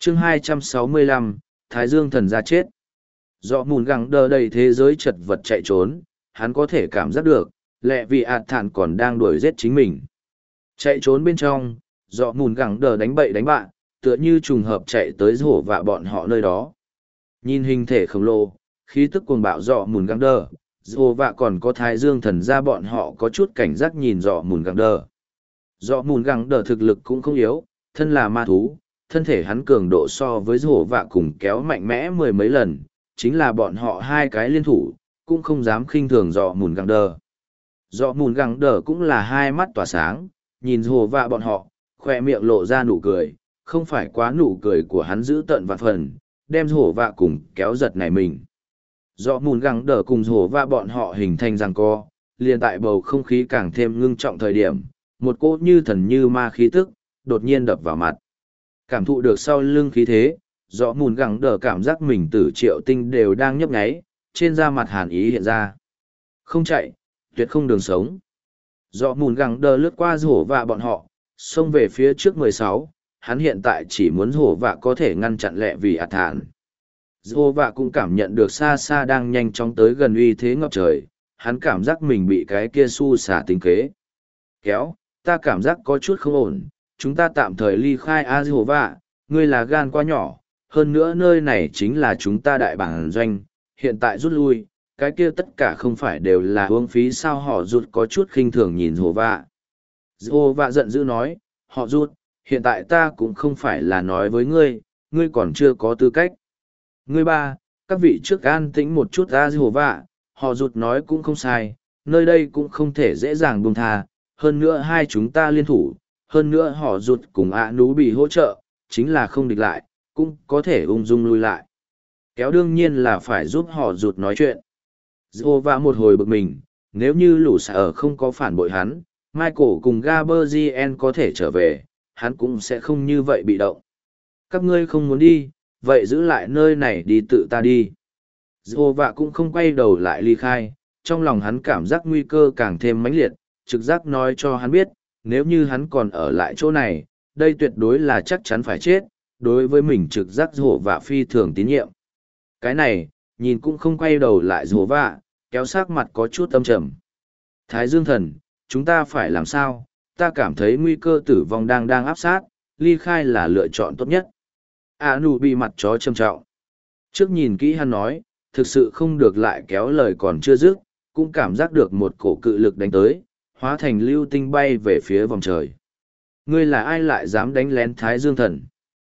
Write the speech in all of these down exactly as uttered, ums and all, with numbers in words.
chương hai trăm sáu mươi lăm, Thái Dương thần ra chết. Do mùn găng đờ đầy thế giới chật vật chạy trốn, hắn có thể cảm giác được, lẹ vì ạt thản còn đang đuổi giết chính mình. Chạy trốn bên trong, do mùn găng đờ đánh bậy đánh bạ, tựa như trùng hợp chạy tới rổ vạ bọn họ nơi đó. Nhìn hình thể khổng lồ, khí tức cuồng bạo dọ mùn găng đờ, rổ vạ còn có Thái Dương thần ra bọn họ có chút cảnh giác nhìn dọ mùn găng đờ. Dọ mùn găng đờ thực lực cũng không yếu, thân là ma thú, thân thể hắn cường độ so với rổ vạ cùng kéo mạnh mẽ mười mấy lần, chính là bọn họ hai cái liên thủ, cũng không dám khinh thường dọ mùn găng đờ. Dọ mùn găng đờ cũng là hai mắt tỏa sáng, nhìn rổ vạ bọn họ, khoe miệng lộ ra nụ cười, không phải quá nụ cười của hắn giữ tận vạn phần, đem rổ vạ cùng kéo giật này mình. Dọ mùn găng đờ cùng rổ vạ bọn họ hình thành giằng co, liền tại bầu không khí càng thêm ngưng trọng thời điểm, một cỗ như thần như ma khí tức, đột nhiên đập vào mặt. Cảm thụ được sau lưng khí thế, dọ mùn găng đờ cảm giác mình tử triệu tinh đều đang nhấp nháy, trên da mặt hàn ý hiện ra. Không chạy, tuyệt không đường sống. Dọ mùn găng đờ lướt qua rổ vạ bọn họ, xông về phía trước mười sáu, hắn hiện tại chỉ muốn rổ vạ có thể ngăn chặn lẹ vì ạt thản. Rổ vạ cũng cảm nhận được xa xa đang nhanh chóng tới gần uy thế ngập trời, hắn cảm giác mình bị cái kia su xả tính kế. Kéo, ta cảm giác có chút không ổn, chúng ta tạm thời ly khai a rổ vạ, ngươi là gan quá nhỏ, hơn nữa nơi này chính là chúng ta đại bản doanh, hiện tại rút lui, cái kia tất cả không phải đều là uống phí sao. Họ rút có chút khinh thường nhìn rổ vạ. Rổ vạ giận dữ nói, họ rút, hiện tại ta cũng không phải là nói với ngươi, ngươi còn chưa có tư cách. Ngươi ba, các vị trước an tĩnh một chút a rổ vạ, họ rút nói cũng không sai, nơi đây cũng không thể dễ dàng buông tha, hơn nữa hai chúng ta liên thủ, hơn nữa họ rút cùng ạ nú bị hỗ trợ, chính là không địch lại, cũng có thể ung dung lui lại. Kéo đương nhiên là phải giúp họ rụt nói chuyện. Dô và một hồi bực mình, nếu như lũ xả ở không có phản bội hắn, Michael cùng Gaberzien có thể trở về, hắn cũng sẽ không như vậy bị động. Các ngươi không muốn đi, vậy giữ lại nơi này đi tự ta đi. Dô và cũng không quay đầu lại ly khai, trong lòng hắn cảm giác nguy cơ càng thêm mãnh liệt, trực giác nói cho hắn biết, nếu như hắn còn ở lại chỗ này, đây tuyệt đối là chắc chắn phải chết, đối với mình trực giác rổ vạ phi thường tín nhiệm. Cái này, nhìn cũng không quay đầu lại rổ vạ, kéo sắc mặt có chút âm trầm. Thái Dương thần, chúng ta phải làm sao? Ta cảm thấy nguy cơ tử vong đang đang áp sát, ly khai là lựa chọn tốt nhất. À nụ bị mặt chó trầm trọng. Trước nhìn kỹ hắn nói, thực sự không được lại kéo lời còn chưa dứt, cũng cảm giác được một cổ cự lực đánh tới, hóa thành lưu tinh bay về phía vòng trời. Ngươi là ai lại dám đánh lén Thái Dương thần?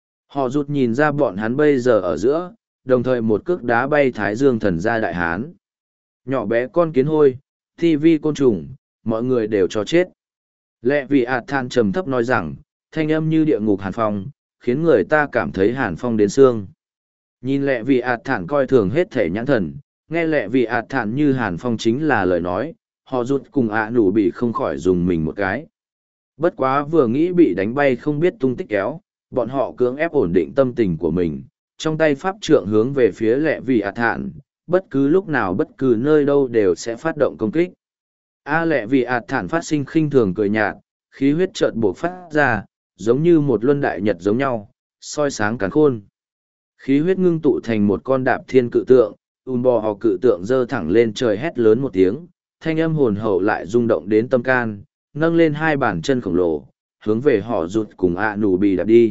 Họ rút nhìn ra bọn hắn bây giờ ở giữa, đồng thời một cước đá bay Thái Dương thần ra đại hán. Nhỏ bé con kiến hôi, ti vi côn trùng, mọi người đều cho chết. Lẹ vì ạt than trầm thấp nói rằng, thanh âm như địa ngục hàn phong, khiến người ta cảm thấy hàn phong đến xương. Nhìn lẹ vì ạt thản coi thường hết thể nhãn thần, nghe lẹ vì ạt thản như hàn phong chính là lời nói, họ rút cùng ạ nủ bị không khỏi dùng mình một cái. Bất quá vừa nghĩ bị đánh bay không biết tung tích kéo, bọn họ cưỡng ép ổn định tâm tình của mình, trong tay pháp trượng hướng về phía lẹ vì ạt thản, bất cứ lúc nào bất cứ nơi đâu đều sẽ phát động công kích. A lẹ vì ạt thản phát sinh khinh thường cười nhạt, khí huyết chợt buộc phát ra, giống như một luân đại nhật giống nhau, soi sáng càn khôn. Khí huyết ngưng tụ thành một con đạp thiên cự tượng, ùm bò hò cự tượng giơ thẳng lên trời hét lớn một tiếng, thanh âm hồn hậu lại rung động đến tâm can, nâng lên hai bàn chân khổng lồ, hướng về họ rụt cùng ạ nù bì đạp đi.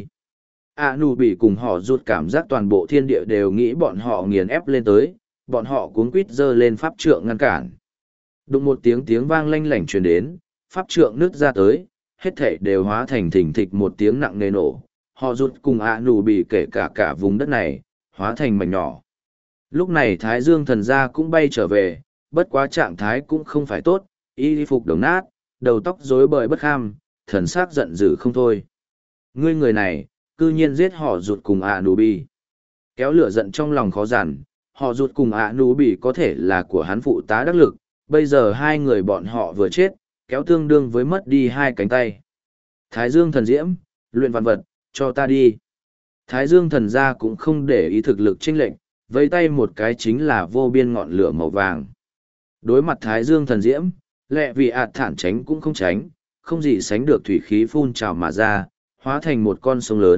ạ nù bì cùng họ rụt cảm giác toàn bộ thiên địa đều nghĩ bọn họ nghiền ép lên tới, bọn họ cuống quít giơ lên pháp trượng ngăn cản. Đụng một tiếng tiếng vang lanh lảnh truyền đến, pháp trượng nứt ra tới, hết thảy đều hóa thành thình thịch một tiếng nặng nề nổ, họ rụt cùng ạ nù bì kể cả cả vùng đất này, hóa thành mảnh nhỏ. Lúc này Thái Dương thần gia cũng bay trở về, bất quá trạng thái cũng không phải tốt, y phục đồng nát, đầu tóc rối bời bất kham, thần sắc giận dữ không thôi. Ngươi người này, cư nhiên giết họ rụt cùng ạ nù bì. Kéo lửa giận trong lòng khó giản, họ rụt cùng ạ nù bì có thể là của hắn phụ tá đắc lực, bây giờ hai người bọn họ vừa chết, kéo tương đương với mất đi hai cánh tay. Thái Dương thần diễm, luyện vạn vật, cho ta đi. Thái Dương thần gia cũng không để ý thực lực chênh lệnh, vẫy tay một cái chính là vô biên ngọn lửa màu vàng. Đối mặt Thái Dương thần diễm, lẹ vì ạt thản tránh cũng không tránh, không gì sánh được thủy khí phun trào mà ra, hóa thành một con sông lớn,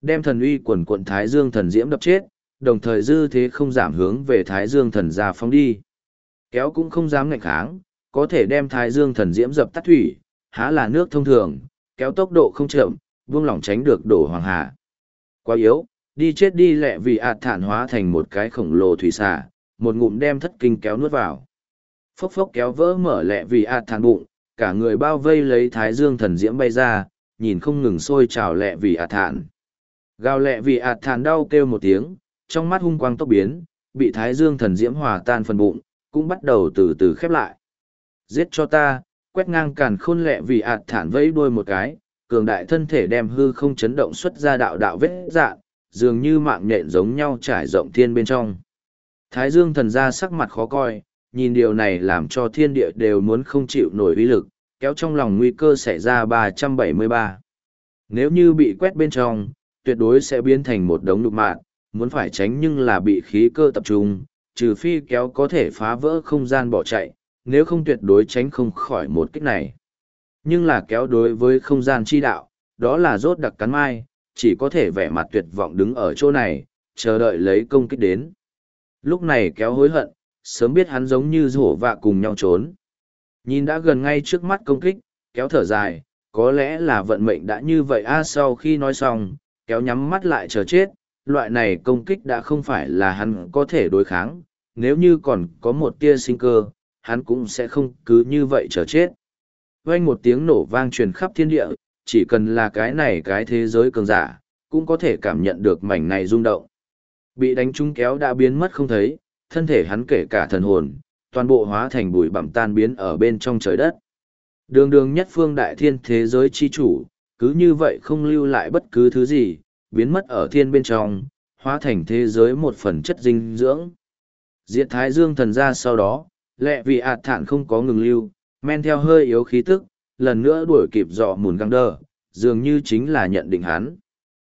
đem thần uy quần quận Thái Dương thần diễm đập chết, đồng thời dư thế không giảm hướng về Thái Dương thần ra phóng đi. Kéo cũng không dám ngạnh kháng, có thể đem Thái Dương thần diễm dập tắt thủy, há là nước thông thường, kéo tốc độ không chậm, buông lỏng tránh được đổ hoàng hà. Quá yếu, đi chết đi lẹ vì ạt thản hóa thành một cái khổng lồ thủy xà, một ngụm đem thất kinh kéo nuốt vào. Phốc phốc kéo vỡ mở lẹ vì ạt thản bụng, cả người bao vây lấy Thái Dương thần diễm bay ra, nhìn không ngừng sôi trào lẹ vì ạt thản. Gào lẹ vì ạt thản đau kêu một tiếng, trong mắt hung quang tốc biến, bị Thái Dương thần diễm hòa tan phần bụng, cũng bắt đầu từ từ khép lại. Giết cho ta, quét ngang càn khôn lẹ vì ạt thản vẫy đuôi một cái, cường đại thân thể đem hư không chấn động xuất ra đạo đạo vết dạn, dường như mạng nhện giống nhau trải rộng thiên bên trong. Thái Dương thần ra sắc mặt khó coi, nhìn điều này làm cho thiên địa đều muốn không chịu nổi uy lực, kéo trong lòng nguy cơ xảy ra ba trăm bảy mươi ba. Nếu như bị quét bên trong, tuyệt đối sẽ biến thành một đống nhục mạn, muốn phải tránh nhưng là bị khí cơ tập trung, trừ phi kéo có thể phá vỡ không gian bỏ chạy, nếu không tuyệt đối tránh không khỏi một kích này. Nhưng là kéo đối với không gian chi đạo, đó là rốt đặc cắn mai, chỉ có thể vẻ mặt tuyệt vọng đứng ở chỗ này, chờ đợi lấy công kích đến. Lúc này kéo hối hận, sớm biết hắn giống như rổ vạ cùng nhau trốn. Nhìn đã gần ngay trước mắt công kích, kéo thở dài, có lẽ là vận mệnh đã như vậy a. Sau khi nói xong, kéo nhắm mắt lại chờ chết, loại này công kích đã không phải là hắn có thể đối kháng, nếu như còn có một tia sinh cơ, hắn cũng sẽ không cứ như vậy chờ chết. Vang một tiếng nổ vang truyền khắp thiên địa, chỉ cần là cái này cái thế giới cường giả, cũng có thể cảm nhận được mảnh này rung động. Bị đánh trúng kéo đã biến mất không thấy, thân thể hắn kể cả thần hồn, toàn bộ hóa thành bụi bặm tan biến ở bên trong trời đất. Đường đường nhất phương đại thiên thế giới chi chủ, cứ như vậy không lưu lại bất cứ thứ gì, biến mất ở thiên bên trong, hóa thành thế giới một phần chất dinh dưỡng. Diệt Thái Dương thần ra sau đó, lẹ vì ạt thản không có ngừng lưu, men theo hơi yếu khí tức, lần nữa đuổi kịp dọ mùn găng đơ, dường như chính là nhận định hắn.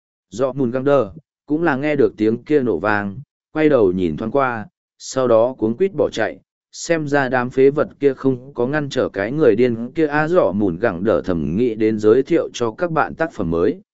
Dọ mùn găng đơ, cũng là nghe được tiếng kia nổ vang, quay đầu nhìn thoáng qua, sau đó cuống quýt bỏ chạy, xem ra đám phế vật kia không có ngăn trở cái người điên kia. A dọ mùn găng đơ thầm nghĩ đến giới thiệu cho các bạn tác phẩm mới.